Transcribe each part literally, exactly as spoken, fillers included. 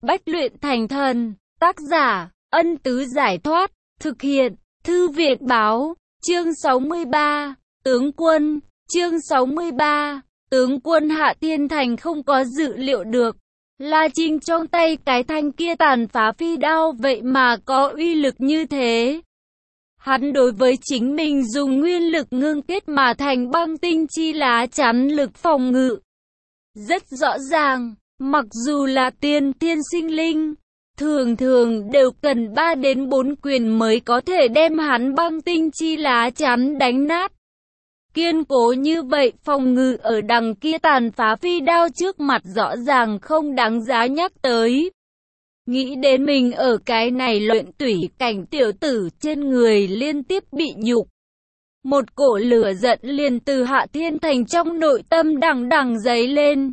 Bách luyện thành thần. Tác giả, Ân Tứ Giải Thoát. Thực hiện, Thư Việt Báo. Chương sáu mươi ba. Tướng quân. Chương sáu mươi ba. Tướng quân Hạ Thiên Thành không có dự liệu được. La Trinh trong tay cái thanh kia tàn phá phi đao vậy mà có uy lực như thế. Hắn đối với chính mình dùng nguyên lực ngưng kết mà thành băng tinh chi lá chắn lực phòng ngự. Rất rõ ràng, mặc dù là tiên thiên sinh linh, thường thường đều cần ba đến bốn quyền mới có thể đem hắn băng tinh chi lá chắn đánh nát. Kiên cố như vậy, phòng ngự ở đằng kia tàn phá phi đao trước mặt rõ ràng không đáng giá nhắc tới. Nghĩ đến mình ở cái này luyện tủy cảnh tiểu tử trên người liên tiếp bị nhục. Một cổ lửa giận liền từ Hạ Thiên Thành trong nội tâm đằng đằng dấy lên.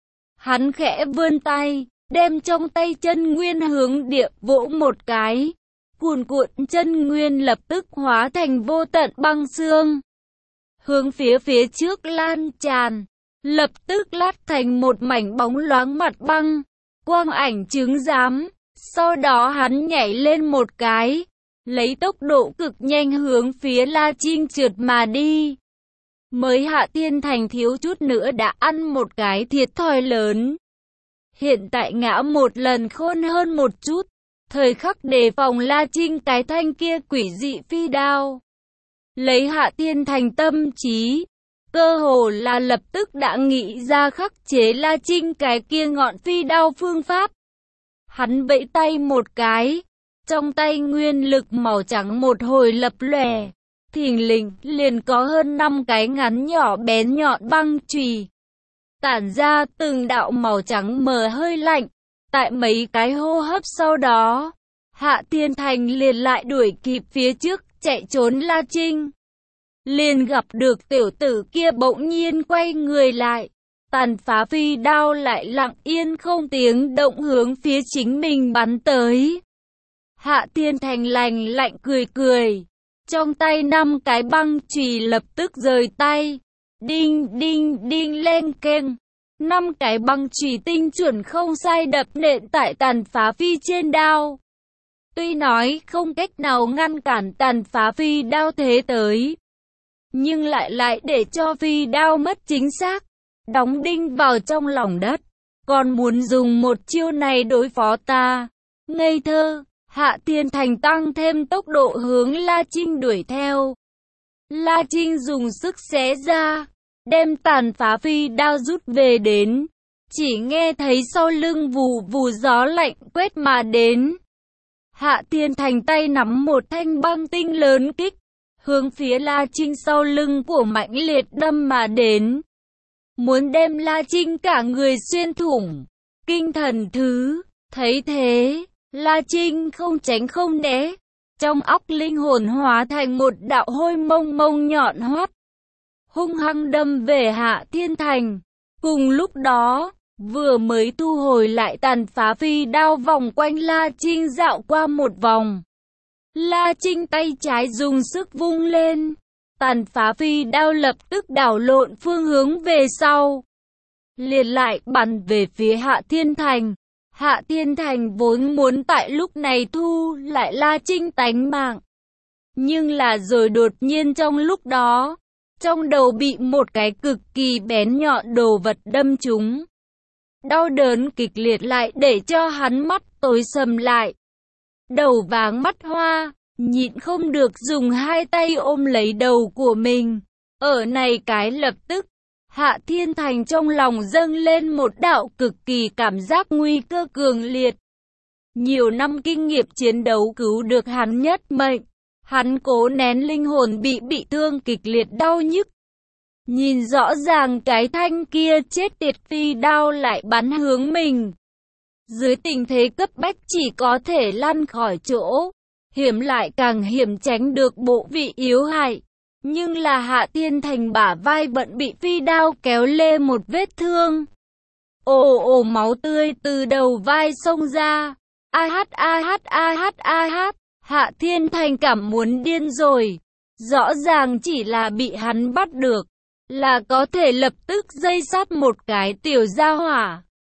Hắn khẽ vươn tay, đem trong tay chân nguyên hướng địa vỗ một cái. Cuồn cuộn chân nguyên lập tức hóa thành vô tận băng xương. Hướng phía phía trước lan tràn, lập tức lát thành một mảnh bóng loáng mặt băng, quang ảnh chứng giám. Sau đó hắn nhảy lên một cái, lấy tốc độ cực nhanh hướng phía La Trinh trượt mà đi. Mới Hạ Thiên Thành thiếu chút nữa đã ăn một cái thiệt thòi lớn. Hiện tại ngã một lần khôn hơn một chút, thời khắc đề phòng La Trinh cái thanh kia quỷ dị phi đao. Lấy Hạ Thiên Thành tâm trí, cơ hồ là lập tức đã nghĩ ra khắc chế La Trinh cái kia ngọn phi đao phương pháp. Hắn vẫy tay một cái, trong tay nguyên lực màu trắng một hồi lập lòe, thình lình liền có hơn năm cái ngắn nhỏ bén nhọn băng chùy tản ra từng đạo màu trắng mờ hơi lạnh. Tại mấy cái hô hấp sau đó, Hạ Thiên Thành liền lại đuổi kịp phía trước chạy trốn La Trinh. Liền gặp được tiểu tử kia bỗng nhiên quay người lại, tàn phá phi đao lại lặng yên không tiếng động hướng phía chính mình bắn tới. Hạ Thiên Thành lành lạnh cười cười, trong tay năm cái băng chùy lập tức rời tay, đinh đinh đinh lên keng, năm cái băng chùy tinh chuẩn không sai đập nện tại tàn phá phi trên đao. Tuy nói không cách nào ngăn cản tàn phá phi đao thế tới, nhưng lại lại để cho phi đao mất chính xác, đóng đinh vào trong lòng đất. Còn muốn dùng một chiêu này đối phó ta? Ngây thơ! Hạ Thiên Thành tăng thêm tốc độ hướng La Trinh đuổi theo. La Trinh dùng sức xé ra, đem tàn phá phi đao rút về đến. Chỉ nghe thấy sau lưng vù vù gió lạnh quét mà đến. Hạ Thiên Thành tay nắm một thanh băng tinh lớn kích, hướng phía La Trinh sau lưng của mãnh liệt đâm mà đến. Muốn đem La Trinh cả người xuyên thủng. Kinh thần thứ, thấy thế, La Trinh không tránh không né. Trong óc linh hồn hóa thành một đạo hôi mông mông nhọn hoắt, hung hăng đâm về Hạ Thiên Thành. Cùng lúc đó, vừa mới thu hồi lại tàn phá phi đao vòng quanh La Trinh dạo qua một vòng. La Trinh tay trái dùng sức vung lên, tàn phá phi đao lập tức đảo lộn phương hướng về sau, liền lại bắn về phía Hạ Thiên Thành. Hạ Thiên Thành vốn muốn tại lúc này thu lại La Trinh tánh mạng, nhưng là rồi đột nhiên trong lúc đó, trong đầu bị một cái cực kỳ bén nhọn đồ vật đâm trúng. Đau đớn kịch liệt lại để cho hắn mắt tối sầm lại, đầu váng mắt hoa, nhịn không được dùng hai tay ôm lấy đầu của mình. Ở này cái lập tức, Hạ Thiên Thành trong lòng dâng lên một đạo cực kỳ cảm giác nguy cơ cường liệt. Nhiều năm kinh nghiệm chiến đấu cứu được hắn nhất mệnh, hắn cố nén linh hồn bị bị thương kịch liệt đau nhức. Nhìn rõ ràng cái thanh kia chết tiệt phi đao lại bắn hướng mình. Dưới tình thế cấp bách chỉ có thể lăn khỏi chỗ, hiểm lại càng hiểm tránh được bộ vị yếu hại. Nhưng là Hạ Thiên Thành bả vai vẫn bị phi đao kéo lê một vết thương. Ồ ồ máu tươi từ đầu vai xông ra. A hát a hát a hát a hát. Hạ Thiên Thành cảm muốn điên rồi. Rõ ràng chỉ là bị hắn bắt được, là có thể lập tức dây sát một cái tiểu gia hỏa.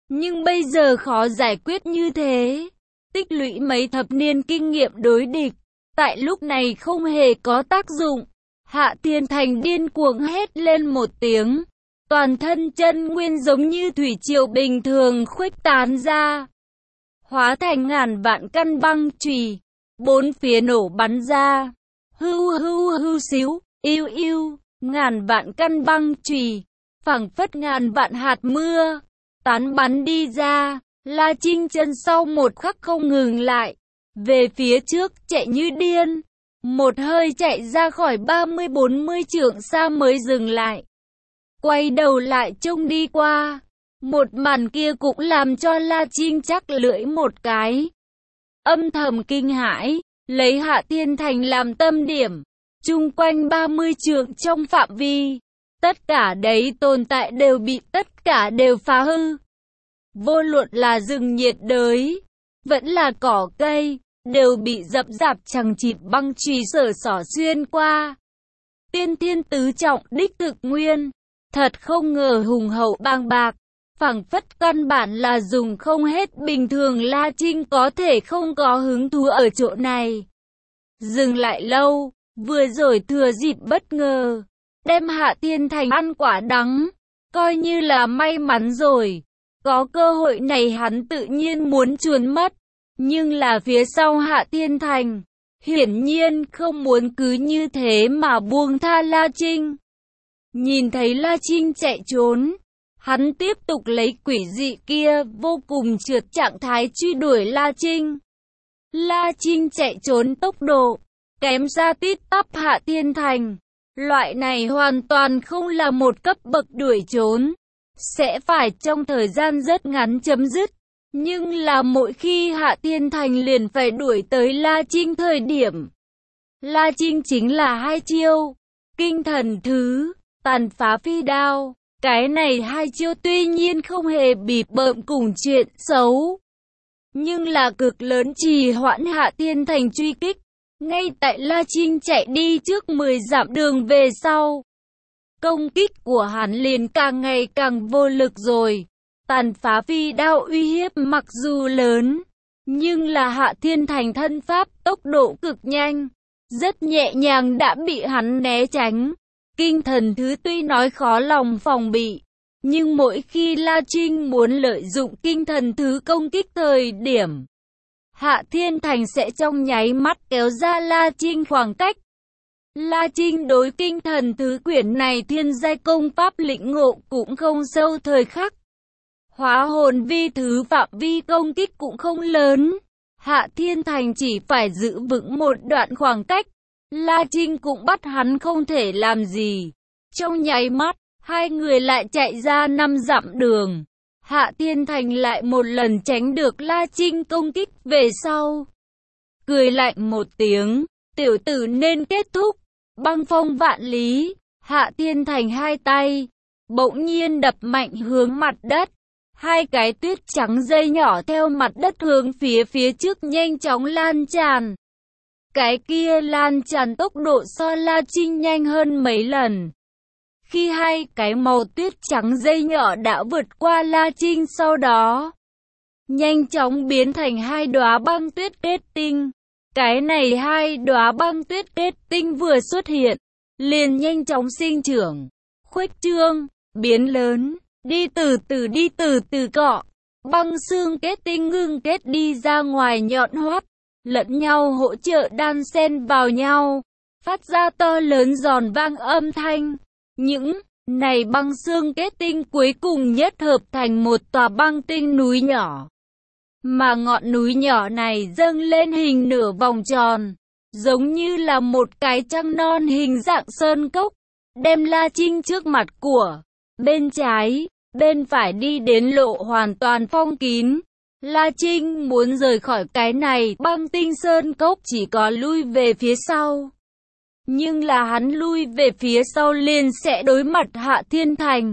Nhưng bây giờ khó giải quyết như thế. Tích lũy mấy thập niên kinh nghiệm đối địch, tại lúc này không hề có tác dụng. Hạ Thiên Thành điên cuồng hét lên một tiếng. Toàn thân chân nguyên giống như thủy triều bình thường khuếch tán ra, hóa thành ngàn vạn căn băng chùy, bốn phía nổ bắn ra. Hưu hưu hưu xíu, yêu yêu, ngàn vạn căn băng chùy, phảng phất ngàn vạn hạt mưa, tán bắn đi ra. La Trinh chân sau một khắc không ngừng lại, về phía trước chạy như điên, một hơi chạy ra khỏi ba mươi bốn mươi trượng xa mới dừng lại. Quay đầu lại trông đi qua, một màn kia cũng làm cho La Trinh chắc lưỡi một cái. Âm thầm kinh hãi, lấy Hạ Thiên Thành làm tâm điểm, chung quanh ba mươi trượng trong phạm vi, tất cả đấy tồn tại đều bị tất cả đều phá hư. Vô luận là rừng nhiệt đới, vẫn là cỏ cây, đều bị dập dạp chằng chịt băng chùy sở xỏ xuyên qua. Tiên thiên tứ trọng đích thực nguyên, thật không ngờ hùng hậu bàng bạc, phảng phất căn bản là dùng không hết. Bình thường La Trinh có thể không có hứng thú ở chỗ này. Dừng lại lâu, vừa rồi thừa dịp bất ngờ, đem Hạ Thiên Thành ăn quả đắng, coi như là may mắn rồi. Có cơ hội này hắn tự nhiên muốn chuồn mất, nhưng là phía sau Hạ Thiên Thành, hiển nhiên không muốn cứ như thế mà buông tha La Trinh. Nhìn thấy La Trinh chạy trốn, hắn tiếp tục lấy quỷ dị kia vô cùng trượt trạng thái truy đuổi La Trinh. La Trinh chạy trốn tốc độ kém ra tít tắp Hạ Thiên Thành, loại này hoàn toàn không là một cấp bậc đuổi trốn, sẽ phải trong thời gian rất ngắn chấm dứt. Nhưng là mỗi khi Hạ Thiên Thành liền phải đuổi tới La Trinh thời điểm, La Trinh chính là hai chiêu, kinh thần thứ, tàn phá phi đao. Cái này hai chiêu tuy nhiên không hề bịp bợm cùng chuyện xấu, nhưng là cực lớn trì hoãn Hạ Thiên Thành truy kích. Ngay tại La Trinh chạy đi trước mười dặm đường về sau, công kích của hắn liền càng ngày càng vô lực rồi. Tàn phá phi đao uy hiếp mặc dù lớn, nhưng là Hạ Thiên Thành thân pháp tốc độ cực nhanh, rất nhẹ nhàng đã bị hắn né tránh. Kinh thần thứ tuy nói khó lòng phòng bị, nhưng mỗi khi La Trinh muốn lợi dụng kinh thần thứ công kích thời điểm, Hạ Thiên Thành sẽ trong nháy mắt kéo ra La Trinh khoảng cách. La Trinh đối kinh thần thứ quyển này thiên giai công pháp lĩnh ngộ cũng không sâu thời khắc. Hóa hồn vi thứ phạm vi công kích cũng không lớn. Hạ Thiên Thành chỉ phải giữ vững một đoạn khoảng cách. La Trinh cũng bắt hắn không thể làm gì. Trong nháy mắt, hai người lại chạy ra năm dặm đường. Hạ Thiên Thành lại một lần tránh được La Trinh công kích về sau. Cười lạnh một tiếng, tiểu tử nên kết thúc. Băng phong vạn lý, Hạ Thiên Thành hai tay bỗng nhiên đập mạnh hướng mặt đất. Hai cái tuyết trắng dây nhỏ theo mặt đất hướng phía phía trước nhanh chóng lan tràn. Cái kia lan tràn tốc độ so La Trinh nhanh hơn mấy lần. Khi hai cái màu tuyết trắng dây nhỏ đã vượt qua La Trinh, sau đó nhanh chóng biến thành hai đóa băng tuyết kết tinh. Cái này hai đóa băng tuyết kết tinh vừa xuất hiện, liền nhanh chóng sinh trưởng, khuếch trương, biến lớn, đi từ từ đi từ từ cọ. Băng xương kết tinh ngưng kết đi ra ngoài nhọn hoắt, lẫn nhau hỗ trợ đan xen vào nhau, phát ra to lớn giòn vang âm thanh. Những này băng xương kết tinh cuối cùng nhất hợp thành một tòa băng tinh núi nhỏ. Mà ngọn núi nhỏ này dâng lên hình nửa vòng tròn, giống như là một cái trăng non hình dạng sơn cốc, đem La Trinh trước mặt của bên trái, bên phải đi đến lộ hoàn toàn phong kín. La Trinh muốn rời khỏi cái này băng tinh sơn cốc chỉ có lui về phía sau. Nhưng là hắn lui về phía sau liền sẽ đối mặt Hạ Thiên Thành.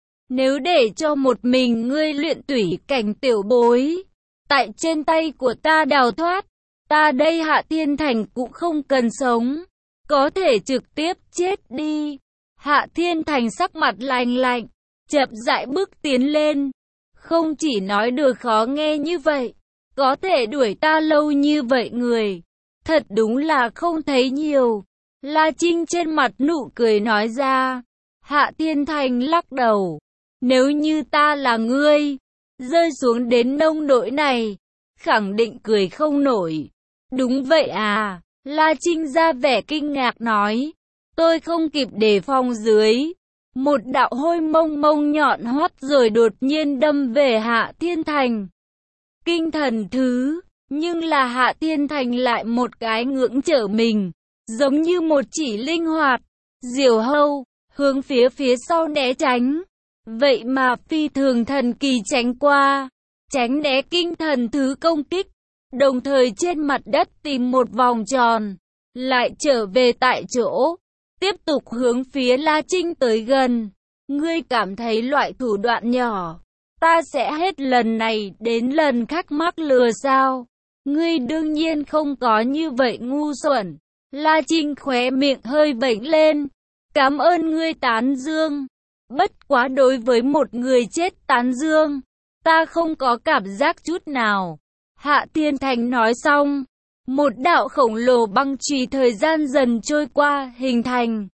Nếu để cho một mình ngươi luyện tủy cảnh tiểu bối, tại trên tay của ta đào thoát, ta đây Hạ Thiên Thành cũng không cần sống, có thể trực tiếp chết đi. Hạ Thiên Thành sắc mặt lạnh lạnh, chậm rãi bước tiến lên. không chỉ nói được khó nghe như vậy, có thể đuổi ta lâu như vậy người, thật đúng là không thấy nhiều. La Trinh trên mặt nụ cười nói ra. Hạ Thiên Thành lắc đầu. Nếu như ta là ngươi, rơi xuống đến nông nỗi này, khẳng định cười không nổi. Đúng vậy à, La Trinh ra vẻ kinh ngạc nói. Tôi không kịp đề phòng dưới. Một đạo hôi mông mông nhọn hoắt rồi đột nhiên đâm về Hạ Thiên Thành. Kinh thần thứ, nhưng là Hạ Thiên Thành lại một cái ngưỡng trở mình, giống như một chỉ linh hoạt, diều hâu, hướng phía phía sau né tránh. Vậy mà phi thường thần kỳ tránh qua, tránh né kinh thần thứ công kích, đồng thời trên mặt đất tìm một vòng tròn, lại trở về tại chỗ, tiếp tục hướng phía La Trinh tới gần. Ngươi cảm thấy loại thủ đoạn nhỏ, ta sẽ hết lần này đến lần khác mắc lừa sao? Ngươi đương nhiên không có như vậy ngu xuẩn. La Trinh khóe miệng hơi vểnh lên. Cảm ơn ngươi tán dương. Bất quá đối với một người chết tán dương, ta không có cảm giác chút nào. Hạ Thiên Thành nói xong, một đạo khổng lồ băng chùy thời gian dần trôi qua hình thành.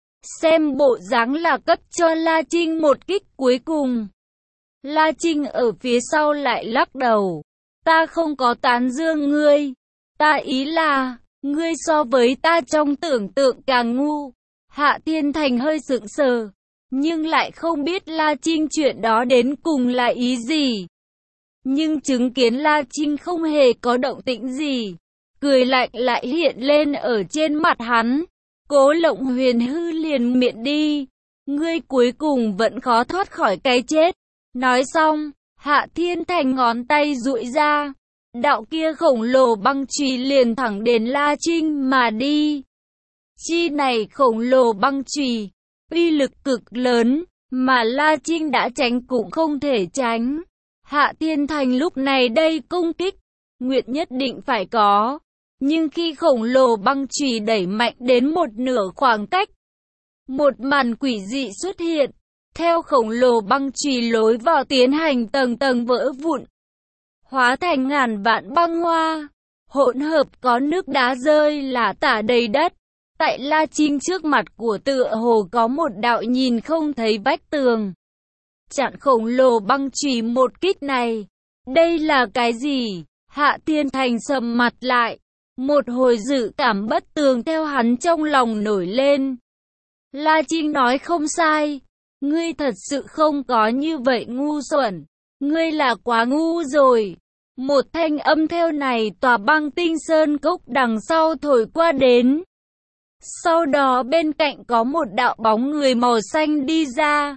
Xem bộ dáng là cấp cho La Trinh một kích cuối cùng. La Trinh ở phía sau lại lắc đầu. Ta không có tán dương ngươi. Ta ý là, ngươi so với ta trong tưởng tượng càng ngu. Hạ Thiên Thành hơi sững sờ, nhưng lại không biết La Trinh chuyện đó đến cùng là ý gì. Nhưng chứng kiến La Trinh không hề có động tĩnh gì, cười lạnh lại hiện lên ở trên mặt hắn. Cố Lộng Huyền hư liền miệng đi. Ngươi cuối cùng vẫn khó thoát khỏi cái chết. Nói xong, Hạ Thiên Thành ngón tay duỗi ra. Đạo kia khổng lồ băng chùy liền thẳng đến La Trinh mà đi. Chi này khổng lồ băng chùy, uy lực cực lớn, mà La Trinh đã tránh cũng không thể tránh. Hạ Thiên Thành lúc này đây công kích, nguyện nhất định phải có. Nhưng khi khổng lồ băng chùy đẩy mạnh đến một nửa khoảng cách, một màn quỷ dị xuất hiện. Theo khổng lồ băng chùy lối vào tiến hành tầng tầng vỡ vụn, hóa thành ngàn vạn băng hoa, hỗn hợp có nước đá rơi lả tả đầy đất. Tại La Trinh trước mặt của tựa hồ có một đạo nhìn không thấy vách tường, chặn khổng lồ băng chùy một kích này. Đây là cái gì? Hạ Thiên Thành sầm mặt lại, một hồi dự cảm bất tường theo hắn trong lòng nổi lên. La Trinh nói không sai, ngươi thật sự không có như vậy ngu xuẩn, ngươi là quá ngu rồi. Một thanh âm theo này tòa băng tinh sơn cốc đằng sau thổi qua đến. Sau đó bên cạnh có một đạo bóng người màu xanh đi ra.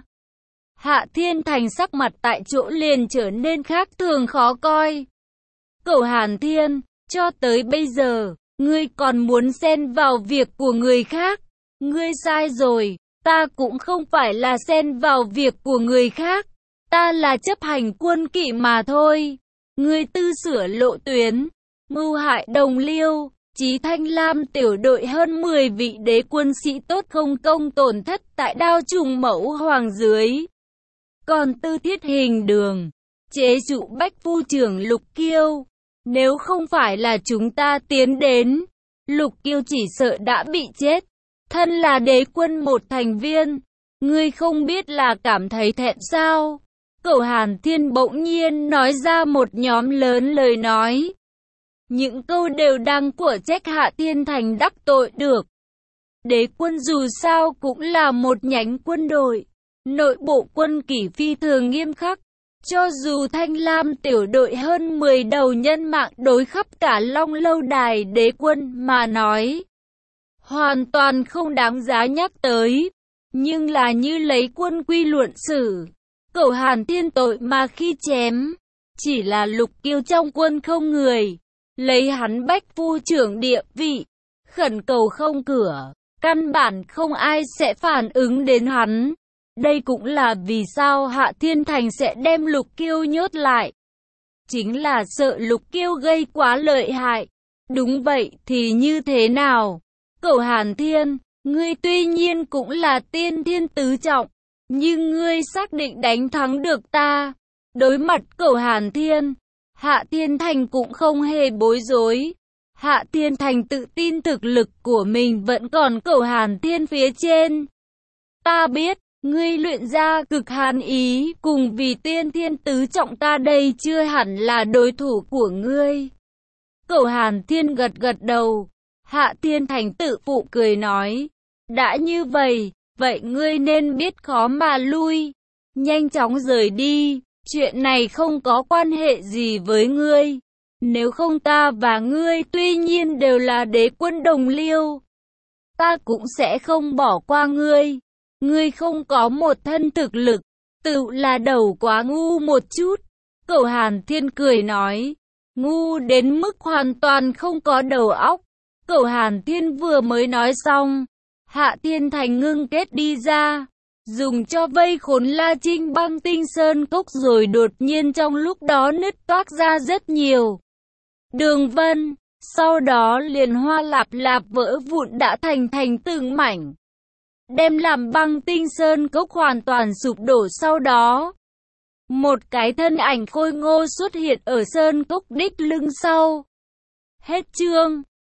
Hạ Thiên Thành sắc mặt tại chỗ liền trở nên khác thường khó coi. Cẩu Hàn Thiên, cho tới bây giờ, ngươi còn muốn xen vào việc của người khác. Ngươi sai rồi, ta cũng không phải là xen vào việc của người khác. Ta là chấp hành quân kỵ mà thôi. Ngươi tư sửa lộ tuyến, mưu hại đồng liêu, Chí Thanh Lam tiểu đội hơn mười vị đế quân sĩ tốt không công tổn thất tại Đao Trùng Mẫu Hoàng dưới. Còn Tư Thiết Hình Đường, chế trụ Bách Phu trưởng Lục Kiêu. Nếu không phải là chúng ta tiến đến, Lục Kiêu chỉ sợ đã bị chết. Thân là đế quân một thành viên, ngươi không biết là cảm thấy thẹn sao? Cẩu Hàn Thiên bỗng nhiên nói ra một nhóm lớn lời nói. Những câu đều đang của trách Hạ Thiên Thành đắc tội được. Đế quân dù sao cũng là một nhánh quân đội, nội bộ quân kỷ phi thường nghiêm khắc. Cho dù Thanh Lam tiểu đội hơn mười đầu nhân mạng đối khắp cả Long Lâu Đài đế quân mà nói, hoàn toàn không đáng giá nhắc tới. Nhưng là như lấy quân quy luận xử, Cẩu Hàn Thiên tội mà khi chém, chỉ là Lục Kiêu trong quân không người, lấy hắn Bách Phu trưởng địa vị, khẩn cầu không cửa, căn bản không ai sẽ phản ứng đến hắn. Đây cũng là vì sao Hạ Thiên Thành sẽ đem Lục Kiêu nhốt lại. Chính là sợ Lục Kiêu gây quá lợi hại. Đúng vậy thì như thế nào? Cẩu Hàn Thiên, ngươi tuy nhiên cũng là tiên thiên tứ trọng, nhưng ngươi xác định đánh thắng được ta. Đối mặt Cẩu Hàn Thiên, Hạ Thiên Thành cũng không hề bối rối. Hạ Thiên Thành tự tin thực lực của mình vẫn còn Cẩu Hàn Thiên phía trên. Ta biết, ngươi luyện ra cực hàn ý, cùng vì tiên thiên tứ trọng ta đây chưa hẳn là đối thủ của ngươi. Cẩu Hàn Thiên gật gật đầu. Hạ Thiên Thành tự phụ cười nói, đã như vậy, vậy ngươi nên biết khó mà lui. Nhanh chóng rời đi, chuyện này không có quan hệ gì với ngươi. Nếu không ta và ngươi tuy nhiên đều là đế quân đồng liêu, ta cũng sẽ không bỏ qua ngươi. Ngươi không có một thân thực lực, tự là đầu quá ngu một chút. Cẩu Hàn Thiên cười nói, ngu đến mức hoàn toàn không có đầu óc. Cẩu Hàn Thiên vừa mới nói xong, Hạ Thiên Thành ngưng kết đi ra, dùng cho vây khốn La Trinh băng tinh sơn cốc, rồi đột nhiên trong lúc đó nứt toác ra rất nhiều đường vân, sau đó liền hoa lạp lạp vỡ vụn đã thành thành từng mảnh, đem làm băng tinh sơn cốc hoàn toàn sụp đổ. Sau đó, một cái thân ảnh khôi ngô xuất hiện ở sơn cốc đích lưng sau. Hết chương.